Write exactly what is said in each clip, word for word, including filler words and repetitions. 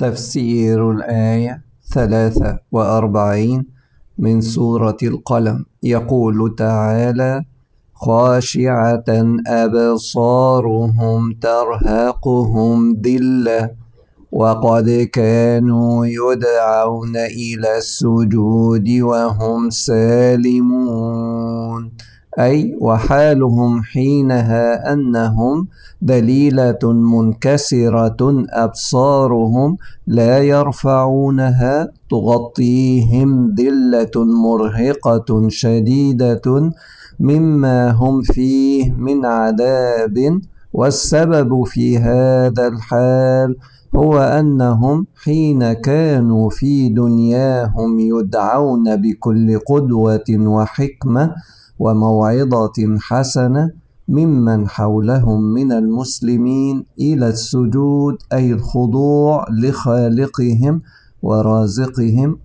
تفسير الآية ثلاثة وأربعين من سورة القلم. يقول تعالى: خاشعة أبصارهم ترهقهم ذلة وقد كانوا يدعون إلى السجود وهم سالمون، أي وحالهم حينها أنهم ذليلة منكسرة أبصارهم لا يرفعونها، تغطيهم ذلة مرهقة شديدة مما هم فيه من عذاب. والسبب في هذا الحال هو أنهم حين كانوا في دنياهم يدعون بكل قدوة وحكمة وموعظة حسنة ممن حولهم من المسلمين إلى السجود، أي الخضوع لخالقهم ورازقهم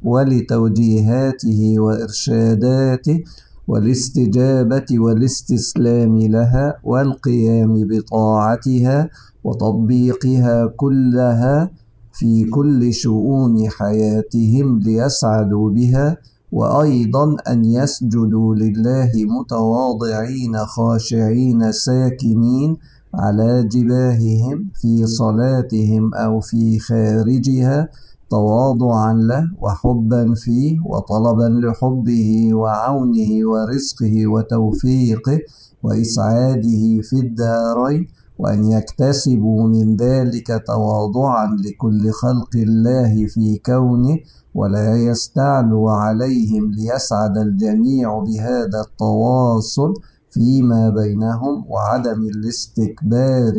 ولتوجيهاته وإرشاداته والاستجابة والاستسلام لها والقيام بطاعتها وتطبيقها كلها في كل شؤون حياتهم ليسعدوا بها، وأيضا أن يسجدوا لله متواضعين خاشعين ساكنين على جباههم في صلاتهم أو في خارجها، تواضعا له وحبا فيه وطلبا لحبه وعونه ورزقه وتوفيقه وإسعاده في الدارين، وأن يكتسبوا من ذلك تواضعا لكل خلق الله في كونه ولا يستعلوا عليهم، ليسعد الجميع بهذا التواصل فيما بينهم وعدم الاستكبار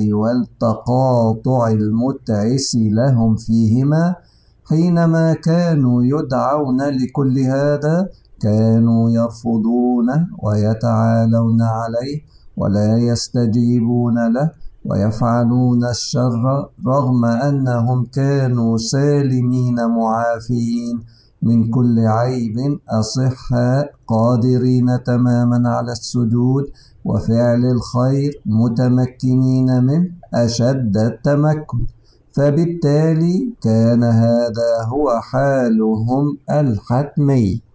والتقاطع المتعس لهم فيهما. حينما كانوا يدعون لكل هذا كانوا يرفضونه ويتعالون عليه ولا يستجيبون له ويفعلون الشر، رغم أنهم كانوا سالمين معافين من كل عيب أصحاء قادرين تماما على السجود وفعل الخير متمكنين منه أشد التمكن. فبالتالي كان هذا هو حالهم الحتمي.